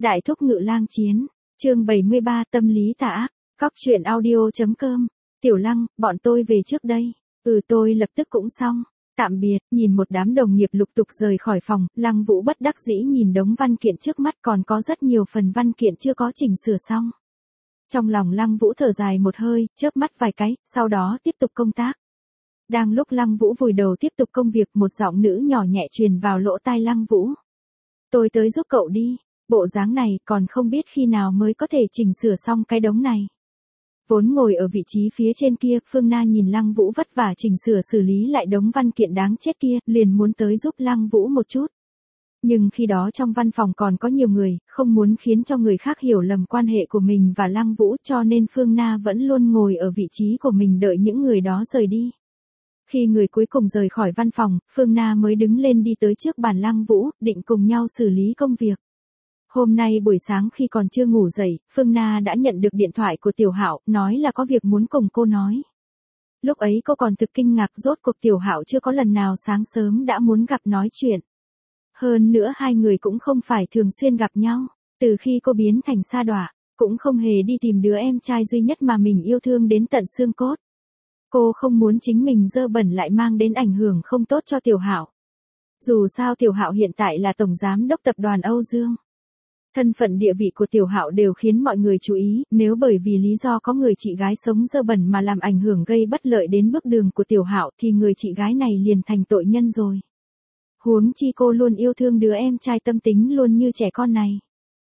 Đại thúc ngự lang chiến, chương 73 tâm lý tà ác, Cóc truyện audio.com, Tiểu Lăng, bọn tôi về trước đây, tôi lập tức cũng xong, tạm biệt, nhìn một đám đồng nghiệp lục tục rời khỏi phòng, Lăng Vũ bất đắc dĩ nhìn đống văn kiện trước mắt còn có rất nhiều phần văn kiện chưa có chỉnh sửa xong. Trong lòng Lăng Vũ thở dài một hơi, chớp mắt vài cái, sau đó tiếp tục công tác. Đang lúc Lăng Vũ vùi đầu tiếp tục công việc, một giọng nữ nhỏ nhẹ truyền vào lỗ tai Lăng Vũ. Tôi tới giúp cậu đi. Bộ dáng này còn không biết khi nào mới có thể chỉnh sửa xong cái đống này. Vốn ngồi ở vị trí phía trên kia, Phương Na nhìn Lăng Vũ vất vả chỉnh sửa xử lý lại đống văn kiện đáng chết kia, liền muốn tới giúp Lăng Vũ một chút. Nhưng khi đó trong văn phòng còn có nhiều người, không muốn khiến cho người khác hiểu lầm quan hệ của mình và Lăng Vũ, cho nên Phương Na vẫn luôn ngồi ở vị trí của mình đợi những người đó rời đi. Khi người cuối cùng rời khỏi văn phòng, Phương Na mới đứng lên đi tới trước bàn Lăng Vũ, định cùng nhau xử lý công việc. Hôm nay buổi sáng khi còn chưa ngủ dậy, Phương Na đã nhận được điện thoại của Tiểu Hạo, nói là có việc muốn cùng cô nói. Lúc ấy cô còn thực kinh ngạc, rốt cuộc Tiểu Hạo chưa có lần nào sáng sớm đã muốn gặp nói chuyện. Hơn nữa hai người cũng không phải thường xuyên gặp nhau, từ khi cô biến thành sa đọa, cũng không hề đi tìm đứa em trai duy nhất mà mình yêu thương đến tận xương cốt. Cô không muốn chính mình dơ bẩn lại mang đến ảnh hưởng không tốt cho Tiểu Hạo. Dù sao Tiểu Hạo hiện tại là tổng giám đốc tập đoàn Âu Dương. Thân phận địa vị của Tiểu Hạo đều khiến mọi người chú ý, nếu bởi vì lý do có người chị gái sống dơ bẩn mà làm ảnh hưởng gây bất lợi đến bước đường của Tiểu Hạo thì người chị gái này liền thành tội nhân rồi. Huống chi cô luôn yêu thương đứa em trai tâm tính luôn như trẻ con này.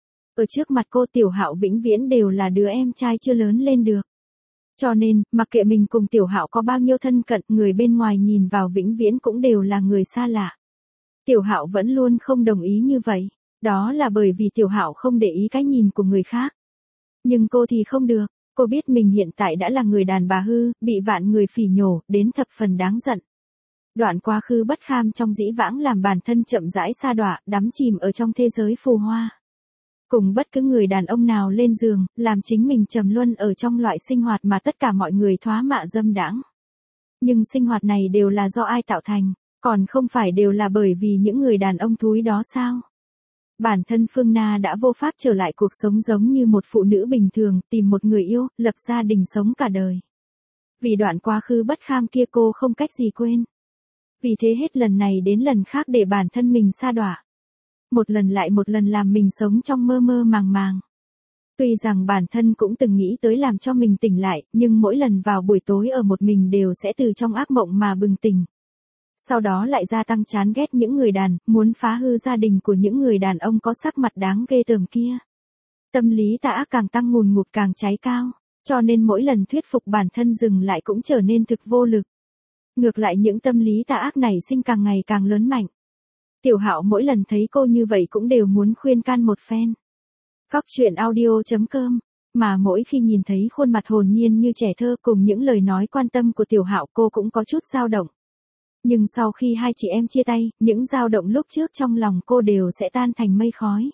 Ở trước mặt cô Tiểu Hạo vĩnh viễn đều là đứa em trai chưa lớn lên được. Cho nên, mặc kệ mình cùng Tiểu Hạo có bao nhiêu thân cận, người bên ngoài nhìn vào vĩnh viễn cũng đều là người xa lạ. Tiểu Hạo vẫn luôn không đồng ý như vậy. Đó là bởi vì Tiểu Hạo không để ý cái nhìn của người khác. Nhưng cô thì không được, cô biết mình hiện tại đã là người đàn bà hư, bị vạn người phỉ nhổ, đến thập phần đáng giận. Đoạn quá khứ bất kham trong dĩ vãng làm bản thân chậm rãi sa đọa, đắm chìm ở trong thế giới phù hoa. Cùng bất cứ người đàn ông nào lên giường, làm chính mình trầm luân ở trong loại sinh hoạt mà tất cả mọi người thoá mạ dâm đãng. Nhưng sinh hoạt này đều là do ai tạo thành, còn không phải đều là bởi vì những người đàn ông thúi đó sao? Bản thân Phương Na đã vô pháp trở lại cuộc sống giống như một phụ nữ bình thường, tìm một người yêu, lập gia đình sống cả đời. Vì đoạn quá khứ bất kham kia cô không cách gì quên. Vì thế hết lần này đến lần khác để bản thân mình sa đọa. Một lần lại một lần làm mình sống trong mơ mơ màng màng. Tuy rằng bản thân cũng từng nghĩ tới làm cho mình tỉnh lại, nhưng mỗi lần vào buổi tối ở một mình đều sẽ từ trong ác mộng mà bừng tỉnh. Sau đó lại gia tăng chán ghét những người muốn phá hư gia đình của những người đàn ông có sắc mặt đáng ghê tởm kia. Tâm lý tà ác càng tăng ngùn ngụt càng cháy cao, cho nên mỗi lần thuyết phục bản thân dừng lại cũng trở nên thực vô lực. Ngược lại những tâm lý tà ác này sinh càng ngày càng lớn mạnh. Tiểu Hạo mỗi lần thấy cô như vậy cũng đều muốn khuyên can một phen. Cóc truyện audio.com, mà mỗi khi nhìn thấy khuôn mặt hồn nhiên như trẻ thơ cùng những lời nói quan tâm của Tiểu Hạo cô cũng có chút dao động. Nhưng sau khi hai chị em chia tay, những dao động lúc trước trong lòng cô đều sẽ tan thành mây khói.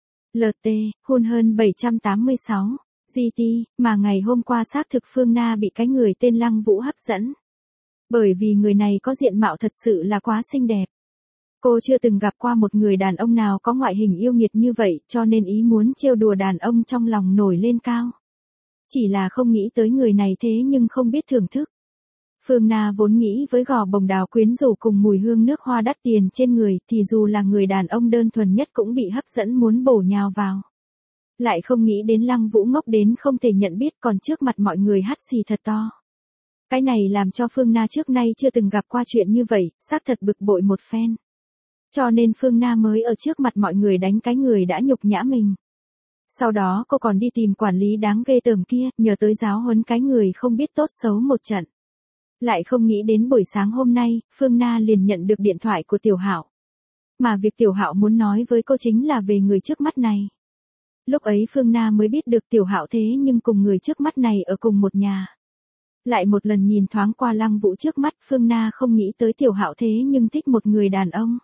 LT, hôn hơn 786, GT, mà ngày hôm qua xác thực Phương Na bị cái người tên Lăng Vũ hấp dẫn. Bởi vì người này có diện mạo thật sự là quá xinh đẹp. Cô chưa từng gặp qua một người đàn ông nào có ngoại hình yêu nghiệt như vậy, cho nên ý muốn trêu đùa đàn ông trong lòng nổi lên cao. Chỉ là không nghĩ tới người này thế nhưng không biết thưởng thức. Phương Na vốn nghĩ với gò bồng đào quyến rũ cùng mùi hương nước hoa đắt tiền trên người thì dù là người đàn ông đơn thuần nhất cũng bị hấp dẫn muốn bổ nhào vào. Lại không nghĩ đến Lăng Vũ ngốc đến không thể nhận biết còn trước mặt mọi người hắt xì thật to. Cái này làm cho Phương Na trước nay chưa từng gặp qua chuyện như vậy, xác thật bực bội một phen. Cho nên Phương Na mới ở trước mặt mọi người đánh cái người đã nhục nhã mình. Sau đó cô còn đi tìm quản lý đáng ghê tởm kia, nhờ tới giáo huấn cái người không biết tốt xấu một trận. Lại không nghĩ đến buổi sáng hôm nay, Phương Na liền nhận được điện thoại của Tiểu Hạo. Mà việc Tiểu Hạo muốn nói với cô chính là về người trước mắt này. Lúc ấy Phương Na mới biết được Tiểu Hạo thế nhưng cùng người trước mắt này ở cùng một nhà. Lại một lần nhìn thoáng qua Lăng Vũ trước mắt, Phương Na không nghĩ tới Tiểu Hạo thế nhưng thích một người đàn ông.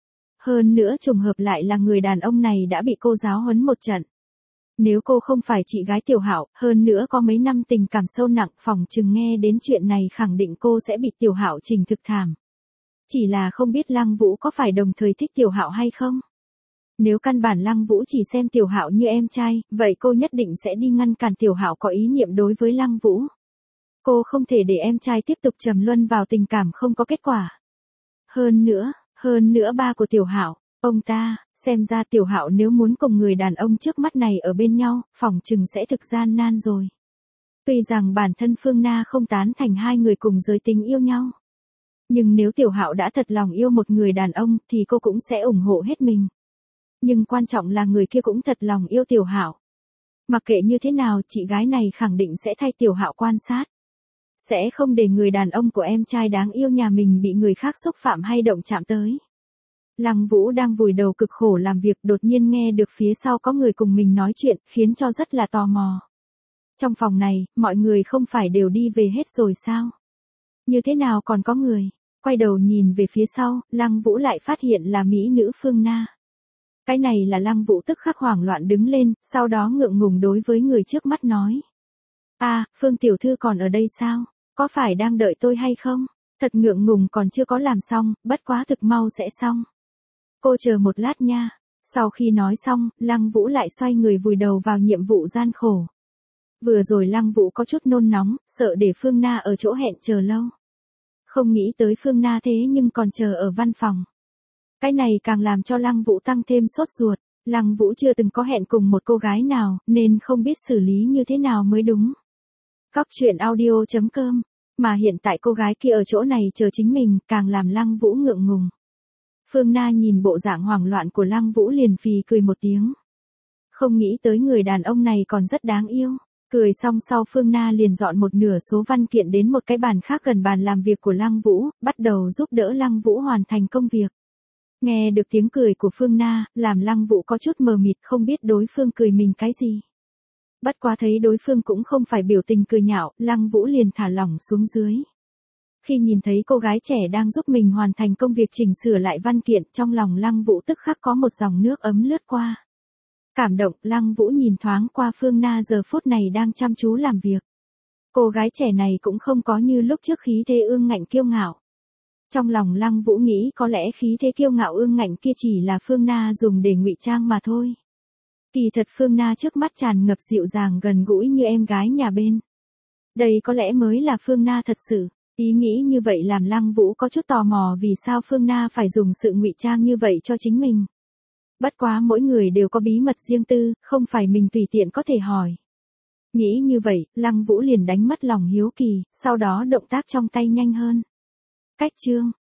Hơn nữa trùng hợp lại là người đàn ông này đã bị cô giáo huấn một trận. Nếu cô không phải chị gái Tiểu Hạo, hơn nữa có mấy năm tình cảm sâu nặng, phỏng chừng nghe đến chuyện này khẳng định cô sẽ bị Tiểu Hạo trình thực thảm. Chỉ là không biết Lăng Vũ có phải đồng thời thích Tiểu Hạo hay không? Nếu căn bản Lăng Vũ chỉ xem Tiểu Hạo như em trai, vậy cô nhất định sẽ đi ngăn cản Tiểu Hạo có ý niệm đối với Lăng Vũ. Cô không thể để em trai tiếp tục trầm luân vào tình cảm không có kết quả. Hơn nữa ba của Tiểu Hạo, ông ta, xem ra Tiểu Hạo nếu muốn cùng người đàn ông trước mắt này ở bên nhau, phỏng chừng sẽ thực gian nan rồi. Tuy rằng bản thân Phương Na không tán thành hai người cùng giới tính yêu nhau. Nhưng nếu Tiểu Hạo đã thật lòng yêu một người đàn ông thì cô cũng sẽ ủng hộ hết mình. Nhưng quan trọng là người kia cũng thật lòng yêu Tiểu Hạo. Mặc kệ như thế nào, chị gái này khẳng định sẽ thay Tiểu Hạo quan sát. Sẽ không để người đàn ông của em trai đáng yêu nhà mình bị người khác xúc phạm hay động chạm tới. Lăng Vũ đang vùi đầu cực khổ làm việc, đột nhiên nghe được phía sau có người cùng mình nói chuyện, khiến cho rất là tò mò. Trong phòng này, mọi người không phải đều đi về hết rồi sao? Như thế nào còn có người? Quay đầu nhìn về phía sau, Lăng Vũ lại phát hiện là mỹ nữ Phương Na. Cái này là Lăng Vũ tức khắc hoảng loạn đứng lên, sau đó ngượng ngùng đối với người trước mắt nói. Phương tiểu thư còn ở đây sao? Có phải đang đợi tôi hay không? Thật ngượng ngùng, còn chưa có làm xong, bất quá thực mau sẽ xong. Cô chờ một lát nha. Sau khi nói xong, Lăng Vũ lại xoay người vùi đầu vào nhiệm vụ gian khổ. Vừa rồi Lăng Vũ có chút nôn nóng, sợ để Phương Na ở chỗ hẹn chờ lâu. Không nghĩ tới Phương Na thế nhưng còn chờ ở văn phòng. Cái này càng làm cho Lăng Vũ tăng thêm sốt ruột. Lăng Vũ chưa từng có hẹn cùng một cô gái nào, nên không biết xử lý như thế nào mới đúng. Cóc truyện audio.com. Mà hiện tại cô gái kia ở chỗ này chờ chính mình, càng làm Lăng Vũ ngượng ngùng. Phương Na nhìn bộ dạng hoảng loạn của Lăng Vũ liền phì cười một tiếng. Không nghĩ tới người đàn ông này còn rất đáng yêu. Cười xong sau Phương Na liền dọn một nửa số văn kiện đến một cái bàn khác gần bàn làm việc của Lăng Vũ, bắt đầu giúp đỡ Lăng Vũ hoàn thành công việc. Nghe được tiếng cười của Phương Na, làm Lăng Vũ có chút mờ mịt không biết đối phương cười mình cái gì. Bất quá thấy đối phương cũng không phải biểu tình cười nhạo, Lăng Vũ liền thả lỏng xuống dưới. Khi nhìn thấy cô gái trẻ đang giúp mình hoàn thành công việc chỉnh sửa lại văn kiện, trong lòng Lăng Vũ tức khắc có một dòng nước ấm lướt qua. Cảm động, Lăng Vũ nhìn thoáng qua Phương Na giờ phút này đang chăm chú làm việc. Cô gái trẻ này cũng không có như lúc trước khí thế ương ngạnh kiêu ngạo. Trong lòng Lăng Vũ nghĩ có lẽ khí thế kiêu ngạo ương ngạnh kia chỉ là Phương Na dùng để ngụy trang mà thôi. Kỳ thật Phương Na trước mắt tràn ngập dịu dàng gần gũi như em gái nhà bên. Đây có lẽ mới là Phương Na thật sự. Ý nghĩ như vậy làm Lăng Vũ có chút tò mò vì sao Phương Na phải dùng sự ngụy trang như vậy cho chính mình. Bất quá mỗi người đều có bí mật riêng tư, không phải mình tùy tiện có thể hỏi. Nghĩ như vậy, Lăng Vũ liền đánh mất lòng hiếu kỳ, sau đó động tác trong tay nhanh hơn. Cách chương